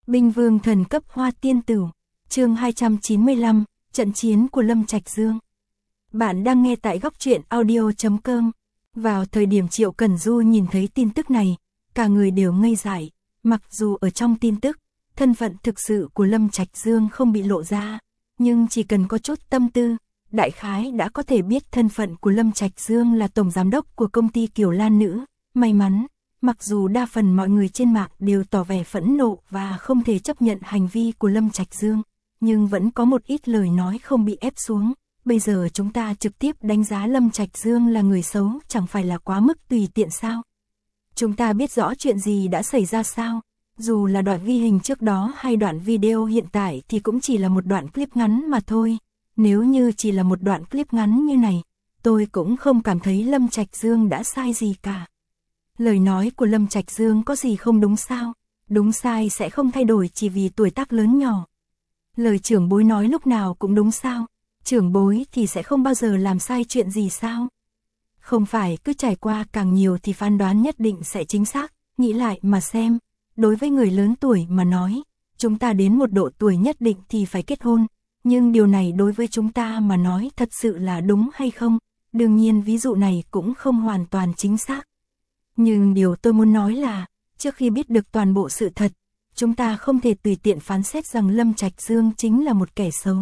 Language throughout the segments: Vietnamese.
Binh vương thần cấp Hoa Tiên Tử, chương 295, trận chiến của Lâm Trạch Dương. Bạn đang nghe tại góc truyện audio.com. Vào thời điểm Triệu Cẩn Du nhìn thấy tin tức này, cả người đều ngây dại, mặc dù ở trong tin tức, thân phận thực sự của Lâm Trạch Dương không bị lộ ra, nhưng chỉ cần có chút tâm tư, đại khái đã có thể biết thân phận của Lâm Trạch Dương là tổng giám đốc của công ty Kiều Lan Nữ. May mắn, mặc dù đa phần mọi người trên mạng đều tỏ vẻ phẫn nộ và không thể chấp nhận hành vi của Lâm Trạch Dương, nhưng vẫn có một ít lời nói không bị ép xuống. Bây giờ chúng ta trực tiếp đánh giá Lâm Trạch Dương là người xấu chẳng phải là quá mức tùy tiện sao? Chúng ta biết rõ chuyện gì đã xảy ra sao? Dù là đoạn ghi hình trước đó hay đoạn video hiện tại thì cũng chỉ là một đoạn clip ngắn mà thôi. Nếu như chỉ là một đoạn clip ngắn như này, tôi cũng không cảm thấy Lâm Trạch Dương đã sai gì cả. Lời nói của Lâm Trạch Dương có gì không đúng sao? Đúng sai sẽ không thay đổi chỉ vì tuổi tác lớn nhỏ. Lời trưởng bối nói lúc nào cũng đúng sao? Trưởng bối thì sẽ không bao giờ làm sai chuyện gì sao? Không phải cứ trải qua càng nhiều thì phán đoán nhất định sẽ chính xác, nghĩ lại mà xem. Đối với người lớn tuổi mà nói, chúng ta đến một độ tuổi nhất định thì phải kết hôn. Nhưng điều này đối với chúng ta mà nói thật sự là đúng hay không? Đương nhiên ví dụ này cũng không hoàn toàn chính xác. Nhưng điều tôi muốn nói là, trước khi biết được toàn bộ sự thật, chúng ta không thể tùy tiện phán xét rằng Lâm Trạch Dương chính là một kẻ xấu.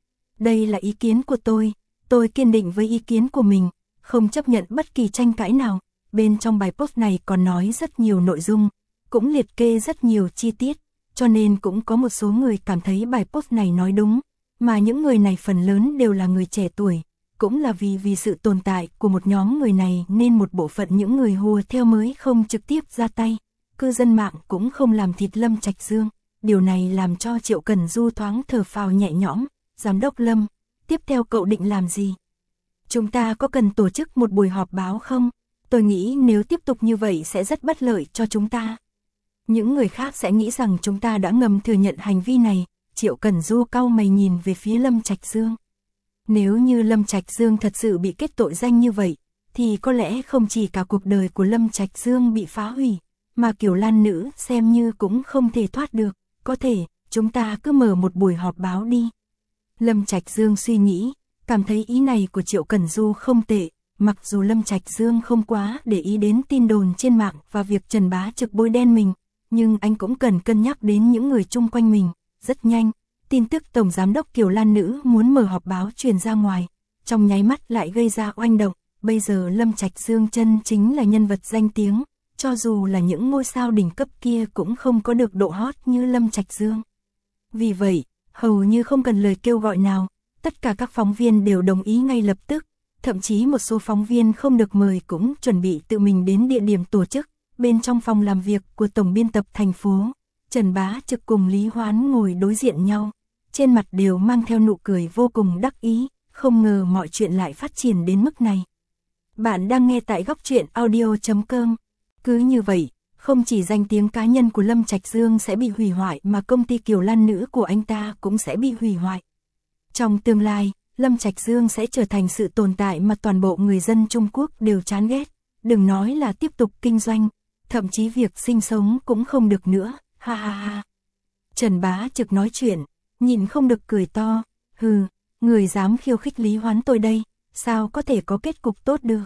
Đây là ý kiến của tôi kiên định với ý kiến của mình, không chấp nhận bất kỳ tranh cãi nào. Bên trong bài post này còn nói rất nhiều nội dung, cũng liệt kê rất nhiều chi tiết, cho nên cũng có một số người cảm thấy bài post này nói đúng, mà những người này phần lớn đều là người trẻ tuổi. Cũng là vì sự tồn tại của một nhóm người này nên một bộ phận những người hùa theo mới không trực tiếp ra tay. Cư dân mạng cũng không làm thịt Lâm Trạch Dương. Điều này làm cho Triệu Cẩn Du thoáng thở phào nhẹ nhõm. Giám đốc Lâm, tiếp theo cậu định làm gì? Chúng ta có cần tổ chức một buổi họp báo không? Tôi nghĩ nếu tiếp tục như vậy sẽ rất bất lợi cho chúng ta. Những người khác sẽ nghĩ rằng chúng ta đã ngầm thừa nhận hành vi này. Triệu Cẩn Du cau mày nhìn về phía Lâm Trạch Dương. Nếu như Lâm Trạch Dương thật sự bị kết tội danh như vậy, thì có lẽ không chỉ cả cuộc đời của Lâm Trạch Dương bị phá hủy, mà Kiều Lan Nữ xem như cũng không thể thoát được. Có thể, chúng ta cứ mở một buổi họp báo đi. Lâm Trạch Dương suy nghĩ, cảm thấy ý này của Triệu Cẩn Du không tệ, mặc dù Lâm Trạch Dương không quá để ý đến tin đồn trên mạng và việc Trần Bá Trực bôi đen mình, nhưng anh cũng cần cân nhắc đến những người chung quanh mình. Rất nhanh, tin tức Tổng Giám đốc Kiều Lan Nữ muốn mở họp báo truyền ra ngoài, trong nháy mắt lại gây ra oanh động. Bây giờ Lâm Trạch Dương chân chính là nhân vật danh tiếng, cho dù là những ngôi sao đỉnh cấp kia cũng không có được độ hot như Lâm Trạch Dương. Vì vậy, hầu như không cần lời kêu gọi nào, tất cả các phóng viên đều đồng ý ngay lập tức, thậm chí một số phóng viên không được mời cũng chuẩn bị tự mình đến địa điểm tổ chức. Bên trong phòng làm việc của Tổng biên tập thành phố, Trần Bá Trực cùng Lý Hoán ngồi đối diện nhau, trên mặt đều mang theo nụ cười vô cùng đắc ý, không ngờ mọi chuyện lại phát triển đến mức này. Bạn đang nghe tại góc truyện audio.com. Cứ như vậy, không chỉ danh tiếng cá nhân của Lâm Trạch Dương sẽ bị hủy hoại mà công ty Kiều Lan Nữ của anh ta cũng sẽ bị hủy hoại. Trong tương lai, Lâm Trạch Dương sẽ trở thành sự tồn tại mà toàn bộ người dân Trung Quốc đều chán ghét. Đừng nói là tiếp tục kinh doanh, thậm chí việc sinh sống cũng không được nữa. Ha ha ha. Trần Bá Trực nói chuyện, nhìn không được cười to. Hừ, người dám khiêu khích Lý Hoán tôi đây, sao có thể có kết cục tốt được?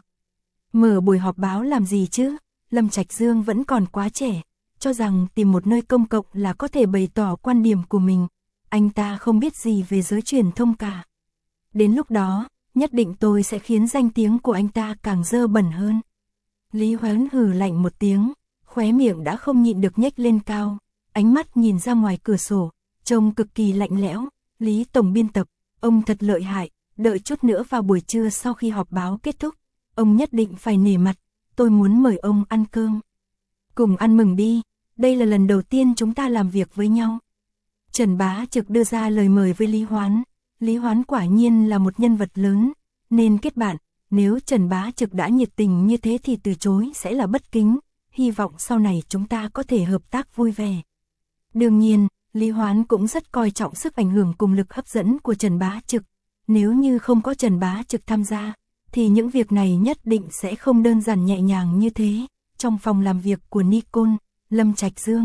Mở buổi họp báo làm gì chứ? Lâm Trạch Dương vẫn còn quá trẻ, cho rằng tìm một nơi công cộng là có thể bày tỏ quan điểm của mình. Anh ta không biết gì về giới truyền thông cả. Đến lúc đó, nhất định tôi sẽ khiến danh tiếng của anh ta càng dơ bẩn hơn. Lý Hoán hừ lạnh một tiếng, khóe miệng đã không nhịn được nhếch lên cao, ánh mắt nhìn ra ngoài cửa sổ, trông cực kỳ lạnh lẽo. Lý Tổng biên tập, ông thật lợi hại, đợi chút nữa vào buổi trưa sau khi họp báo kết thúc, ông nhất định phải nể mặt, tôi muốn mời ông ăn cơm. Cùng ăn mừng đi, đây là lần đầu tiên chúng ta làm việc với nhau. Trần Bá Trực đưa ra lời mời với Lý Hoán. Lý Hoán quả nhiên là một nhân vật lớn, nên kết bạn, nếu Trần Bá Trực đã nhiệt tình như thế thì từ chối sẽ là bất kính, hy vọng sau này chúng ta có thể hợp tác vui vẻ. Đương nhiên, Lý Hoán cũng rất coi trọng sức ảnh hưởng cùng lực hấp dẫn của Trần Bá Trực. Nếu như không có Trần Bá Trực tham gia, thì những việc này nhất định sẽ không đơn giản nhẹ nhàng như thế. Trong phòng làm việc của Nikon, Lâm Trạch Dương,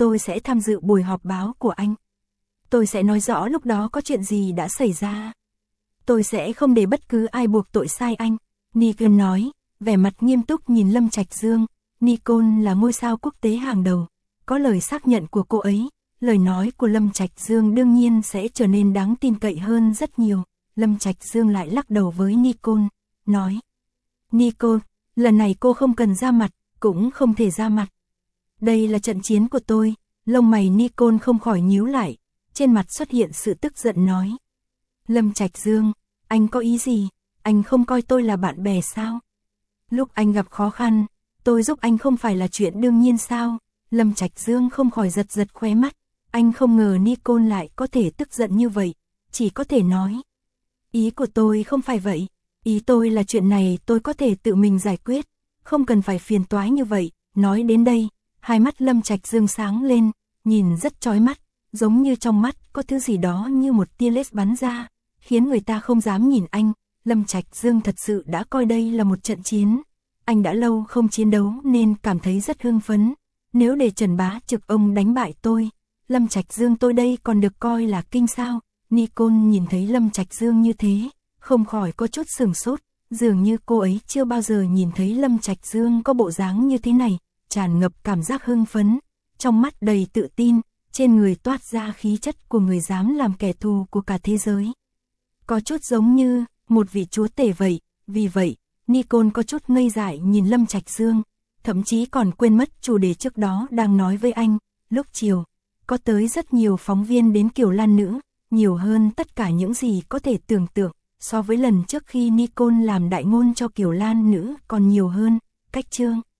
tôi sẽ tham dự buổi họp báo của anh. Tôi sẽ nói rõ lúc đó có chuyện gì đã xảy ra. Tôi sẽ không để bất cứ ai buộc tội sai anh, Nicole nói, vẻ mặt nghiêm túc nhìn Lâm Trạch Dương. Nicole là ngôi sao quốc tế hàng đầu. Có lời xác nhận của cô ấy, lời nói của Lâm Trạch Dương đương nhiên sẽ trở nên đáng tin cậy hơn rất nhiều. Lâm Trạch Dương lại lắc đầu với Nicole, nói. Nicole, lần này cô không cần ra mặt, cũng không thể ra mặt. Đây là trận chiến của tôi. Lông mày Nicole không khỏi nhíu lại, trên mặt xuất hiện sự tức giận nói. Lâm Trạch Dương, anh có ý gì? Anh không coi tôi là bạn bè sao? Lúc anh gặp khó khăn, tôi giúp anh không phải là chuyện đương nhiên sao? Lâm Trạch Dương không khỏi giật giật khóe mắt, anh không ngờ Nicole lại có thể tức giận như vậy, chỉ có thể nói. Ý của tôi không phải vậy, ý tôi là chuyện này tôi có thể tự mình giải quyết, không cần phải phiền toái như vậy. Nói đến đây, hai mắt Lâm Trạch Dương sáng lên, nhìn rất chói mắt, giống như trong mắt có thứ gì đó như một tia laser bắn ra, khiến người ta không dám nhìn anh. Lâm Trạch Dương thật sự đã coi đây là một trận chiến. Anh đã lâu không chiến đấu nên cảm thấy rất hưng phấn. Nếu để Trần Bá Trực ông đánh bại tôi, Lâm Trạch Dương tôi đây còn được coi là kinh sao? Nicole nhìn thấy Lâm Trạch Dương như thế, không khỏi có chút sửng sốt, dường như cô ấy chưa bao giờ nhìn thấy Lâm Trạch Dương có bộ dáng như thế này, tràn ngập cảm giác hưng phấn, trong mắt đầy tự tin, trên người toát ra khí chất của người dám làm kẻ thù của cả thế giới. Có chút giống như một vị chúa tể vậy, vì vậy, Nicole có chút ngây dại nhìn Lâm Trạch Dương, thậm chí còn quên mất chủ đề trước đó đang nói với anh. Lúc chiều, có tới rất nhiều phóng viên đến Kiều Lan Nữ, nhiều hơn tất cả những gì có thể tưởng tượng, so với lần trước khi Nicole làm đại ngôn cho Kiều Lan Nữ còn nhiều hơn. Cách chương